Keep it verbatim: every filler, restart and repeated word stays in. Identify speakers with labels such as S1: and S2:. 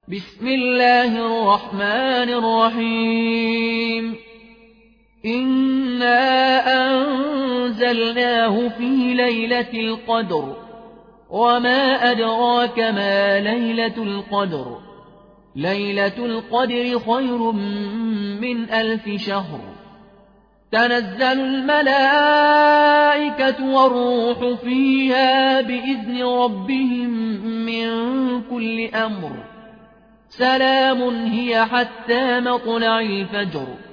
S1: بسم الله الرحمن الرحيم إنا أنزلناه في ليلة القدر وما أدراك ما ليلة القدر ليلة القدر خير من ألف شهر تنزل الملائكة والروح فيها بإذن ربهم من كل أمر سلام هي حتى مطلع الفجر